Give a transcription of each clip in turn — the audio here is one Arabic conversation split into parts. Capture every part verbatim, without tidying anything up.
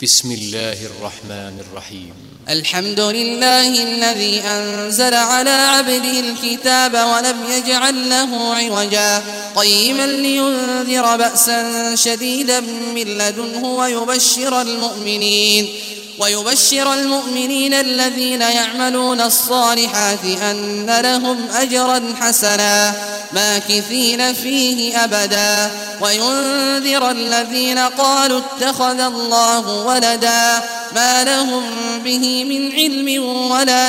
بسم الله الرحمن الرحيم. الحمد لله الذي أنزل على عبده الكتاب ولم يجعل له عوجا قيما لينذر بأسا شديدا من لدنه ويبشر المؤمنين ويبشر المؤمنين الذين يعملون الصالحات أن لهم أجرا حسنا ماكثين فيه أبدا وينذر الذين قالوا اتخذ الله ولدا ما لهم به من علم ولا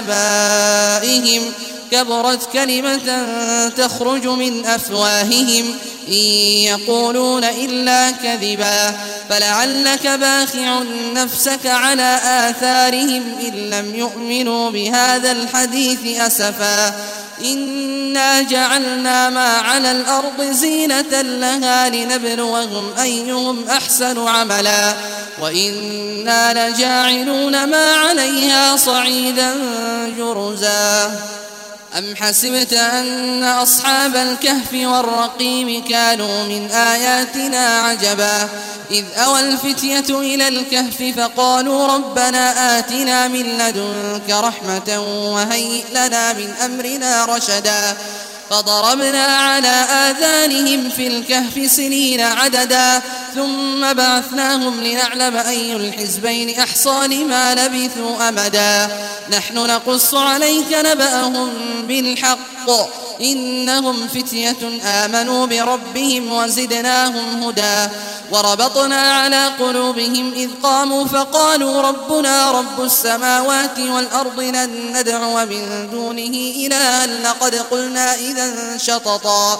لآبائهم كبرت كلمة تخرج من أفواههم إن يقولون إلا كذبا فلعلك باخع نفسك على آثارهم إن لم يؤمنوا بهذا الحديث أسفا إنا جعلنا ما على الأرض زينة لها لنبلوهم أيهم أحسن عملا وإنا لجاعلون ما عليها صعيدا جرزا أم حسبت أن أصحاب الكهف والرقيم كانوا من آياتنا عجبا إذ أوى الفتية إلى الكهف فقالوا ربنا آتنا من لدنك رحمة وهيئ لنا من أمرنا رشدا فضربنا على آذانهم في الكهف سنين عددا ثم بعثناهم لنعلم أي الحزبين أحصى لما لبثوا أمدا نحن نقص عليك نبأهم بالحق إنهم فتية آمنوا بربهم وزدناهم هدى وربطنا على قلوبهم إذ قاموا فقالوا ربنا رب السماوات والأرض لن ندعو من دونه إلها لقد قلنا إذا شططا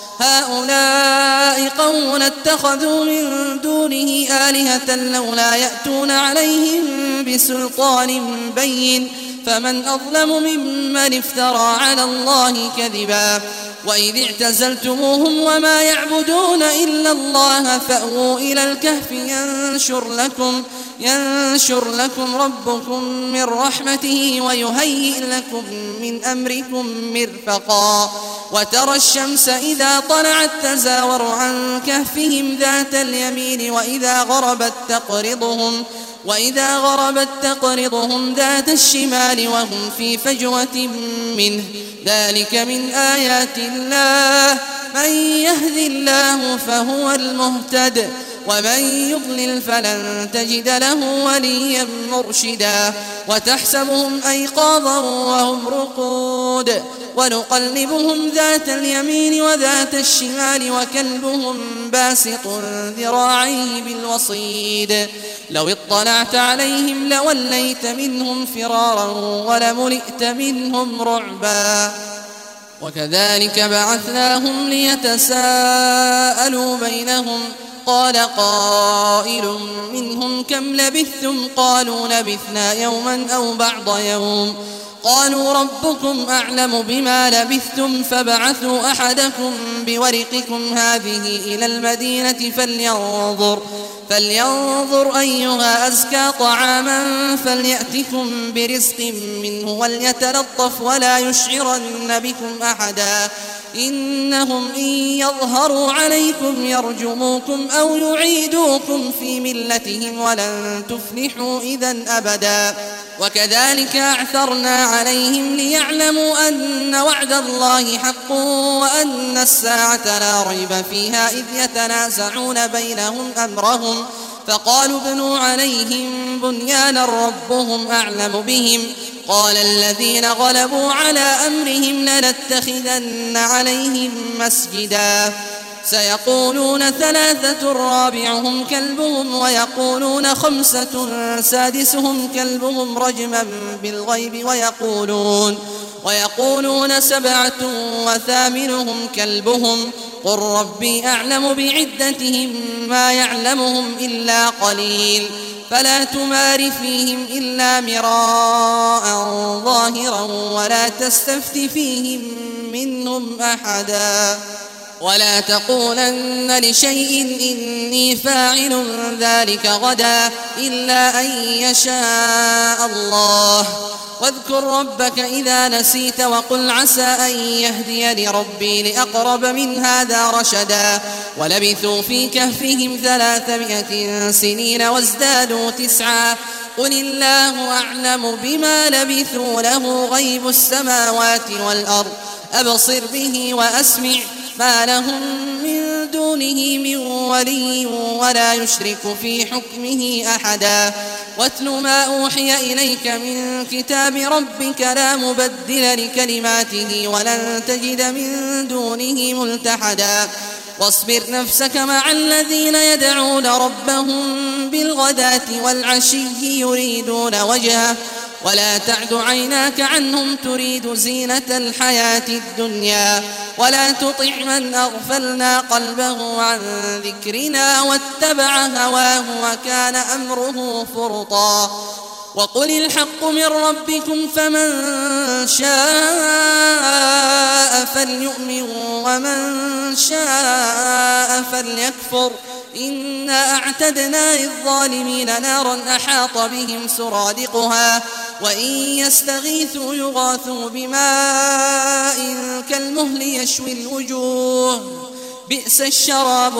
هؤلاء قوم اتخذوا من دونه آلهة لولا يأتون عليهم بسلطان بين فمن أظلم ممن افترى على الله كذبا وإذ اعتزلتموهم وما يعبدون إلا الله فأووا إلى الكهف ينشر لكم ينشر لكم ربكم من رحمته ويهيئ لكم من أمركم مرفقا وترى الشمس إذا طلعت تزاور عن كهفهم ذات اليمين وإذا غربت تقرضهم وإذا غربت تقرضهم ذات الشمال وهم في فجوة منه ذلك من آيات الله من يهد الله فهو المهتد ومن يضلل فلن تجد له وليا مرشدا وتحسبهم أيقاظا وهم رقود ونقلبهم ذات اليمين وذات الشمال وكلبهم باسط ذراعيه بالوصيد لو اطلعت عليهم لوليت منهم فرارا ولملئت منهم رعبا وكذلك بعثناهم ليتساءلوا بينهم قال قائل منهم كم لبثتم قالوا لبثنا يوما أو بعض يوم قالوا ربكم أعلم بما لبثتم فبعثوا أحدكم بورقكم هذه إلى المدينة فلينظر فلينظر أيها أزكى طعاما فليأتكم برزق منه وليتلطف ولا يشعرن بكم أحدا إنهم إن يظهروا عليكم يرجموكم أو يعيدوكم في ملتهم ولن تفلحوا إذا أبدا وكذلك أعثرنا عليهم ليعلموا أن وعد الله حق وأن الساعة لا ريب فيها إذ يتنازعون بينهم أمرهم فقالوا ابنوا عليهم بنيانا ربهم أعلم بهم قال الذين غلبوا على أمرهم لنتخذن عليهم مسجدا سيقولون ثلاثة رابعهم كلبهم ويقولون خمسة سادسهم كلبهم رجما بالغيب ويقولون ويقولون سبعة وثامنهم كلبهم قل ربي أعلم بعدتهم ما يعلمهم إلا قليل فلا تمار فيهم إلا مراء ظاهرا ولا تستفت فيهم منهم أحدا ولا تقولن لشيء إني فاعل ذلك غدا إلا أن يشاء الله واذكر ربك إذا نسيت وقل عسى أن يهديني ربي لأقرب من هذا رشدا ولبثوا في كهفهم ثلاثمائة سنين وازدادوا تسعا قل الله أعلم بما لبثوا له غيب السماوات والأرض أبصر به وأسمع ما لهم من دونه من ولي ولا يشرك في حكمه أحدا واتل ما أوحي إليك من كتاب ربك لا مبدل لكلماته ولن تجد من دونه ملتحدا واصبر نفسك مع الذين يدعون ربهم بالغداة والعشي يريدون وجهه ولا تعد عيناك عنهم تريد زينة الحياة الدنيا ولا تطع من أغفلنا قلبه عن ذكرنا واتبع هواه وكان أمره فرطا وقل الحق من ربكم فمن شاء فليؤمن ومن شاء فليكفر إنا أعتدنا للظالمين نارا أحاط بهم سرادقها وإن يستغيثوا يغاثوا بماء كالمهل يشوي الوجوه بئس الشراب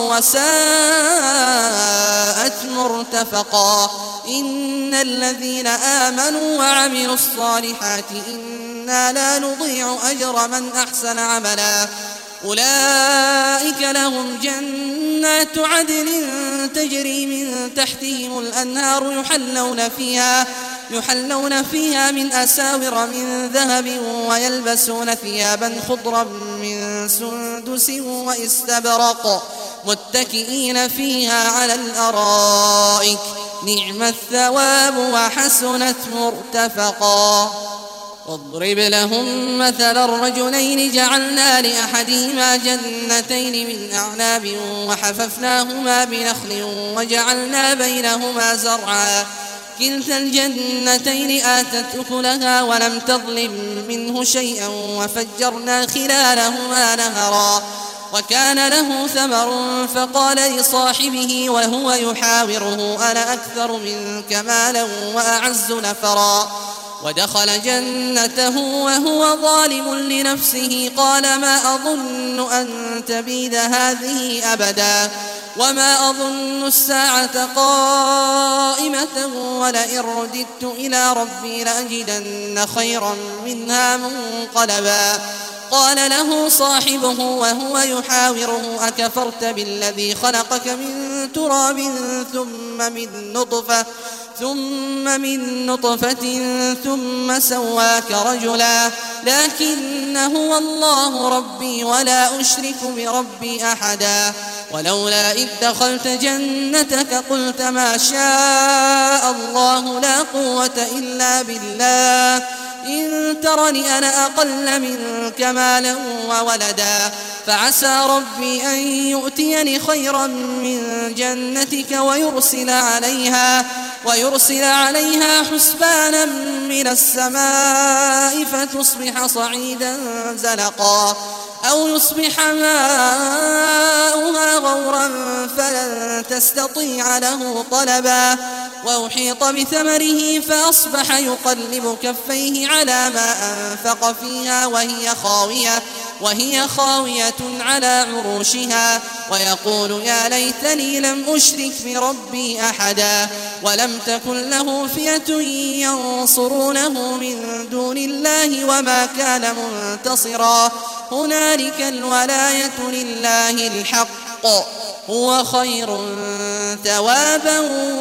وساءت مرتفقا إن الذين آمنوا وعملوا الصالحات إنا لا نضيع أجر من أحسن عملا أولئك لهم جنات عدن تجري من تحتهم الأنهار يحلون فيها يحلون فيها من أساور من ذهب ويلبسون ثيابا خضرا من سندس واستبرق متكئين فيها على الأرائك نعم الثواب وحسنت مرتفقا واضرب لهم مثل الرجلين جعلنا لأحدهما جنتين من أعناب وحففناهما بنخل وجعلنا بينهما زرعا كلتا الجنتين آتت أكلها ولم تظلم منه شيئا وفجرنا خلالهما نهرا وكان له ثمر فقال لصاحبه وهو يحاوره أنا أكثر منك مالا وأعز نفرا ودخل جنته وهو ظالم لنفسه قال ما أظن أن تبيد هذه أبدا وما أظن الساعة قائمة ولئن رددت إلى ربي لأجدن خيرا منها منقلبا قال له صاحبه وهو يحاوره أكفرت بالذي خلقك من تراب ثم من نطفة ثم من نطفة ثم سواك رجلا لكن هو الله ربي ولا أشرك بربي أحدا ولولا إذ دخلت جنتك قلت ما شاء الله لا قوة إلا بالله إن ترني أنا أقل منك مالا وولدا فعسى ربي أن يؤتيني خيرا من جنتك ويرسل عليها ويرسل عليها حسبانا من السماء فتصبح صعيدا زلقا أو يصبح ماؤها غورا فلن تستطيع له طلبا وأحيط بثمره فأصبح يقلب كفيه على ما أنفق فيها وهي خاوية وهي خاوية على عروشها ويقول يا ليتني لم أشرك بربي أحدا ولم تكن له فئة ينصرونه من دون الله وما كان منتصرا هنالك الولاية لله الحق هو خير ثوابا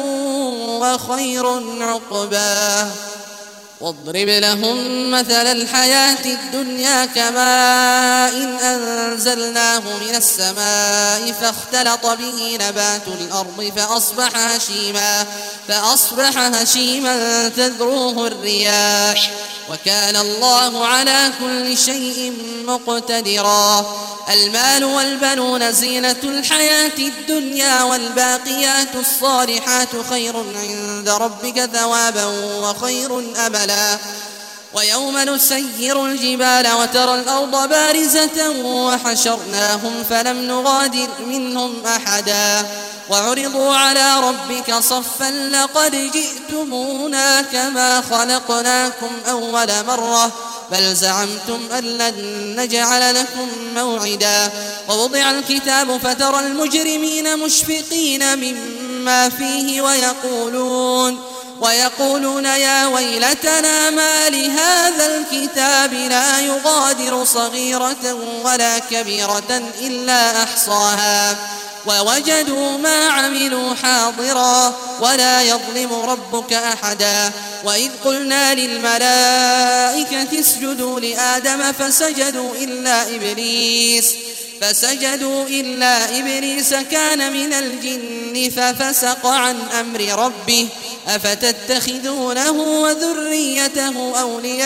وخير عقبا واضرب لهم مثل الحياة الدنيا كماء إن أنزلناه من السماء فاختلط به نبات الأرض فأصبح هشيما فأصبح هشيما تذروه الرياح وكان الله على كل شيء مقتدرا المال والبنون زينة الحياة الدنيا والباقيات الصالحات خير عند ربك ثوابا وخير أملا ويوم نسير الجبال وترى الأرض بارزة وحشرناهم فلم نغادر منهم أحدا وعرضوا على ربك صفا لقد جئتمونا كما خلقناكم أول مرة بل زعمتم أن لن نجعل لكم موعدا ووضع الكتاب فترى المجرمين مشفقين مما فيه ويقولون ويقولون يا ويلتنا ما لهذا الكتاب لا يغادر صغيرة ولا كبيرة إلا أحصاها ووجدوا ما عملوا حاضرا ولا يظلم ربك أحدا وإذ قلنا للملائكة اسجدوا لآدم فسجدوا إلا إبليس فسجدوا إلا إبليس كان من الجن ففسق عن أمر ربه أفتتخذونه وذريته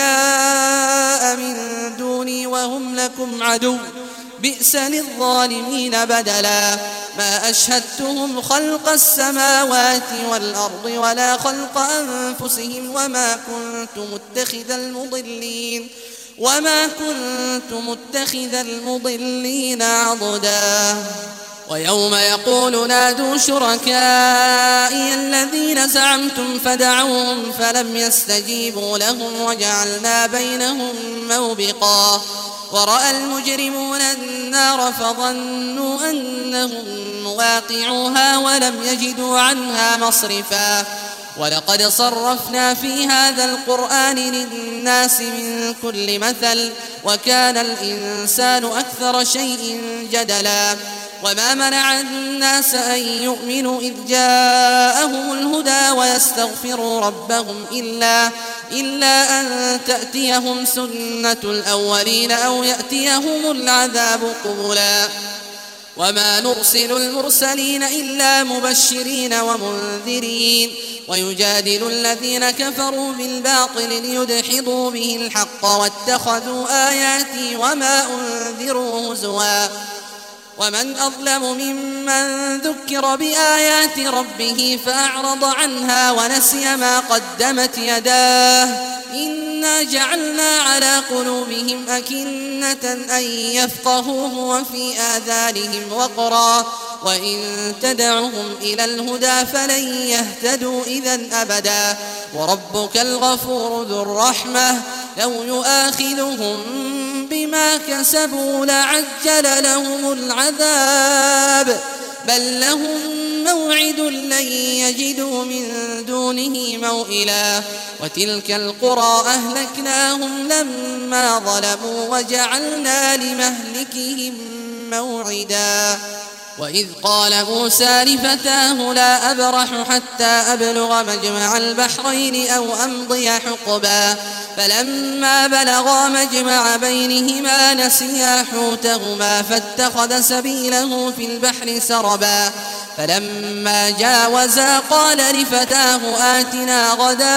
أولياء من دوني وهم لكم عدو بئس للظالمين بدلا ما أشهدتهم خلق السماوات والأرض ولا خلق أنفسهم وما كنت متخذ المضلين وما كنت متخذ المضلين عضدا ويوم يقول نادوا شركائي الذين زعمتم فدعوهم فلم يستجيبوا لهم وجعلنا بينهم موبقا ورأى المجرمون النار فظنوا أنهم مواقعوها ولم يجدوا عنها مصرفا ولقد صرفنا في هذا القرآن للناس من كل مثل وكان الإنسان أكثر شيء جدلا وما منع الناس أن يؤمنوا إذ جاءهم الهدى ويستغفروا ربهم إلا, إلا أن تأتيهم سنة الأولين أو يأتيهم العذاب قبلا وما نرسل المرسلين إلا مبشرين ومنذرين ويجادل الذين كفروا بالباطل ليدحضوا به الحق واتخذوا آياتي وما أنذروا هزوا ومن أظلم ممن ذكر بآيات ربه فأعرض عنها ونسي ما قدمت يداه إنا جعلنا على قلوبهم أكنة أن يفقهوه وفي آذانهم وقرا وإن تدعهم إلى الهدى فلن يهتدوا إذن أبدا وربك الغفور ذو الرحمة لو يؤاخذهم بما كسبوا لعجل لهم العذاب بل لهم موعد لن يجدوا من دونه موئلا وتلك القرى أهلكناهم لما ظلموا وجعلنا لمهلكهم موعدا وإذ قال موسى لفتاه لا أبرح حتى أبلغ مجمع البحرين أو أمضي حقبا فلما بلغا مجمع بينهما نسيا حوتهما فاتخذ سبيله في البحر سربا فلما جاوزا قال لفتاه آتنا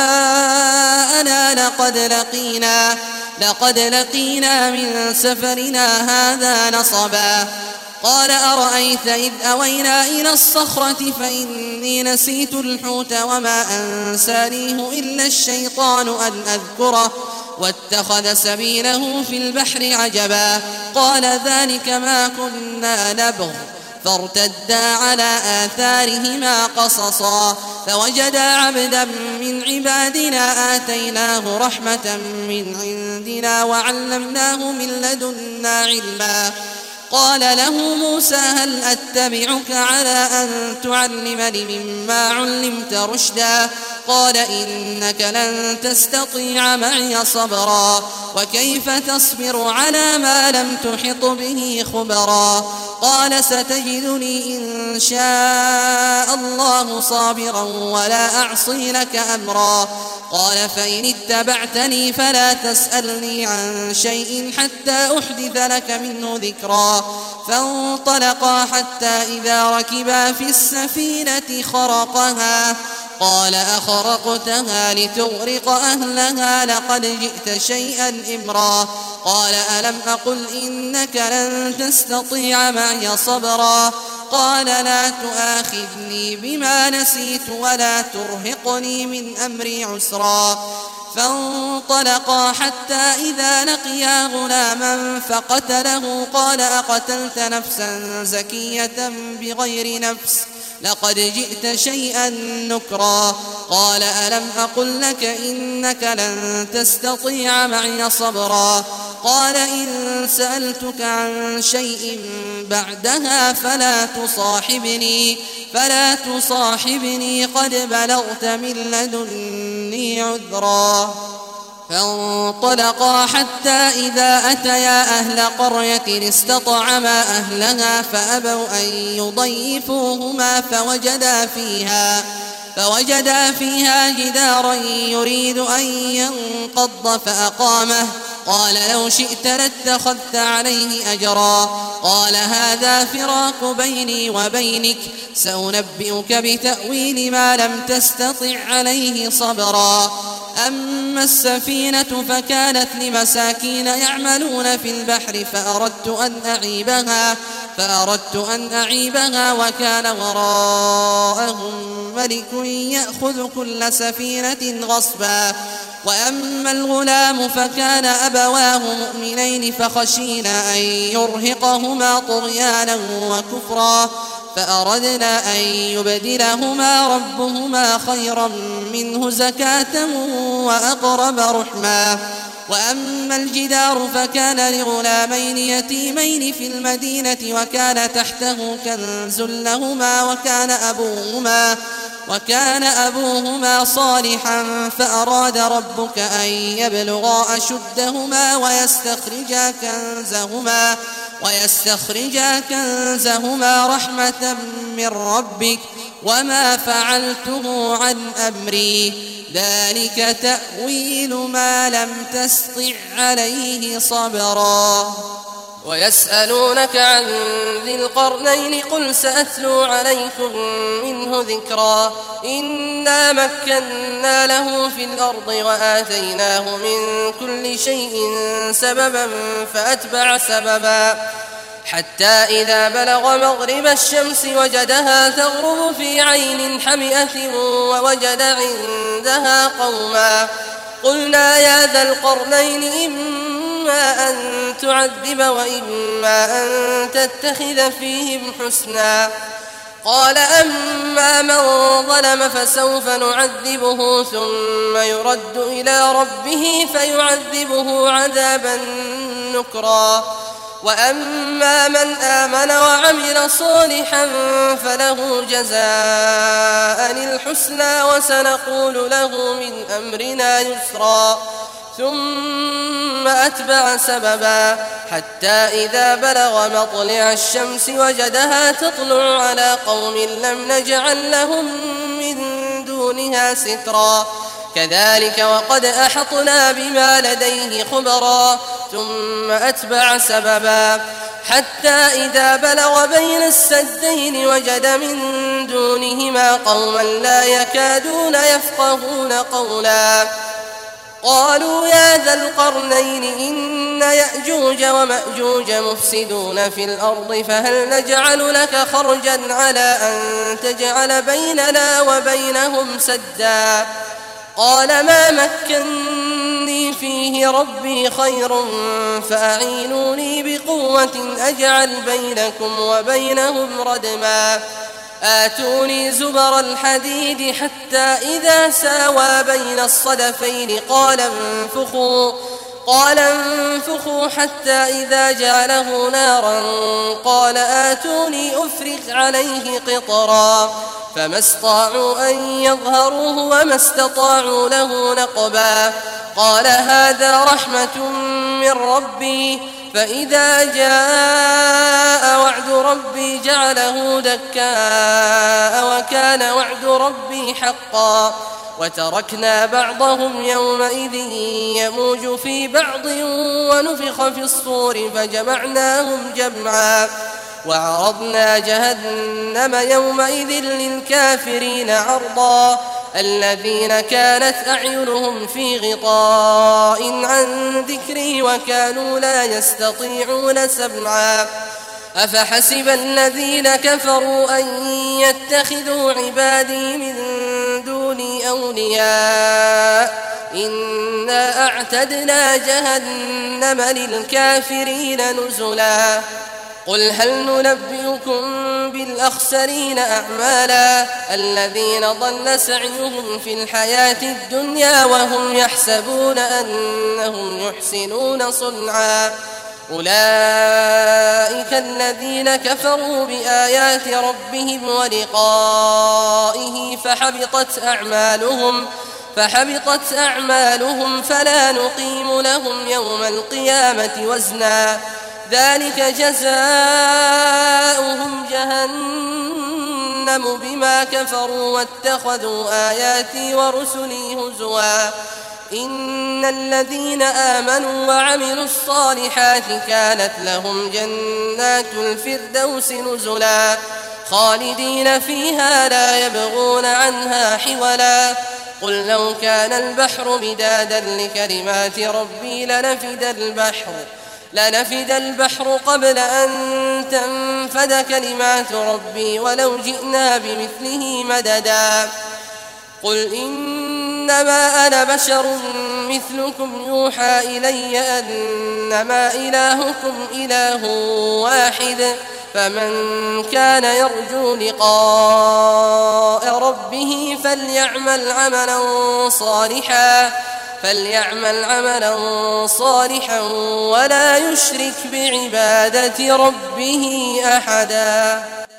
غداءنا لقد لقينا, لقد لقينا من سفرنا هذا نصبا قال أرأيت إذ أوينا إلى الصخرة فإني نسيت الحوت وما أنسانيه إلا الشيطان أن أذكره واتخذ سبيله في البحر عجبا قال ذلك ما كنا نبغ فارتدا على آثارهما قصصا فوجدا عبدا من عبادنا آتيناه رحمة من عندنا وعلمناه من لدنا علما قال له موسى هل أتبعك على أن تعلمني مما علمت رشدا قال إنك لن تستطيع معي صبرا وكيف تصبر على ما لم تحط به خبرا قال ستجدني إن شاء الله صابرا ولا أعصي لك أمرا قال فإن اتبعتني فلا تسألني عن شيء حتى أحدث لك منه ذكرا فانطلقا حتى إذا ركبا في السفينة خرقها قال أخرقتها لتغرق أهلها لقد جئت شيئا إمرا قال ألم أقل إنك لن تستطيع معي صبرا قال لا تؤاخذني بما نسيت ولا ترهقني من أمري عسرا فانطلقا حتى إذا لقيا غلاما فقتله قال أقتلت نفسا زكية بغير نفس لقد جئت شيئا نكرا قال ألم أقل لك إنك لن تستطيع معي صبرا قال إن سألتك عن شيء بعدها فلا تصاحبني فلا تصاحبني قد بلغت من لدني عذرا فانطلقا حتى إذا أتيا أهل قرية استطعما أهلها فأبوا أن يضيفوهما فوجدا فيها فوجدا فيها جدارا يريد أن ينقض فأقامه قال لو شئت لاتخذت عليه أجرا قال هذا فراق بيني وبينك سأنبئك بتأويل ما لم تستطع عليه صبرا أما السفينة فكانت لمساكين يعملون في البحر فأردت أن أعيبها فأردت أن أعيبها وكان وراءهم ملك يأخذ كل سفينة غصبا وأما الغلام فكان أبواه مؤمنين فخشينا أن يرهقهما طغيانا وكفرا فأردنا أن يبدلهما ربهما خيرا منه زكاة وأقرب رحما وأما الجدار فكان لغلامين يتيمين في المدينة وكان تحته كنز لهما وكان أبوهما وكان أبوهما صالحا فأراد ربك أن يبلغا أشدهما ويستخرجا كنزهما ويستخرجا كنزهما رحمة من ربك وما فعلته عن أمري ذلك تأويل ما لم تسطع عليه صبرا ويسألونك عن ذي القرنين قل سأتلو عليكم منه ذكرا إنا مكنا له في الأرض وآتيناه من كل شيء سببا فأتبع سببا حتى إذا بلغ مغرب الشمس وجدها تغرب في عين حمئة ووجد عندها قوما قلنا يا ذا القرنين إما أن تعذب وإما أن تتخذ فيهم حسنا قال أما من ظلم فسوف نعذبه ثم يرد إلى ربه فيعذبه عذابا نكرا وأما من آمن وعمل صالحا فله جزاء الحسنى وسنقول له من أمرنا يسرا ثم أتبع سببا حتى إذا بلغ مطلع الشمس وجدها تطلع على قوم لم نجعل لهم من دونها سترا كذلك وقد أحطنا بما لديه خبرا ثم أتبع سببا حتى إذا بلغ بين السدين وجد من دونهما قوما لا يكادون يفقهون قولا قالوا يا ذا القرنين إن يأجوج ومأجوج مفسدون في الأرض فهل نجعل لك خرجا على أن تجعل بيننا وبينهم سدا قال ما مكني فيه ربي خير فأعينوني بقوة أجعل بينكم وبينهم ردما آتوني زبر الحديد حتى إذا ساوى بين الصدفين قال انفخوا قال انفخوا حتى إذا جعله نارا قال آتوني أفرغ عليه قطرا فما استطاعوا أن يظهروه وما استطاعوا له نقبا قال هذا رحمة من ربي فإذا جاء وعد ربي جعله دكاء وكان وعد ربي حقا وتركنا بعضهم يومئذ يموج في بعض ونفخ في الصور فجمعناهم جمعا وعرضنا جهنم يومئذ للكافرين عرضا الذين كانت أعينهم في غطاء عن ذكري وكانوا لا يستطيعون سمعا أفحسب الذين كفروا أن يتخذوا عبادي من دوني أولياء إنا أعتدنا جهنم للكافرين نزلا قل هل ننبئكم بالأخسرين أعمالا الذين ضل سعيهم في الحياة الدنيا وهم يحسبون أنهم يحسنون صنعا أولئك الذين كفروا بآيات ربهم ولقائه فحبطت أعمالهم فحبطت أعمالهم فلا نقيم لهم يوم القيامة وزنا ذلك جزاؤهم جهنم بما كفروا واتخذوا آياتي ورسلي هزوا إن الذين آمنوا وعملوا الصالحات كانت لهم جنات الفردوس نزلا خالدين فيها لا يبغون عنها حولا قل لو كان البحر مدادا لكلمات ربي لنفد البحر لنفد البحر قبل أن تنفد كلمات ربي ولو جئنا بمثله مددا قل إنما أنا بشر مثلكم يوحى إلي أنما إلهكم إله واحد فمن كان يرجو لقاء ربه فليعمل عملا صالحا فليعمل عملا صالحا ولا يشرك بعبادة ربه أحدا.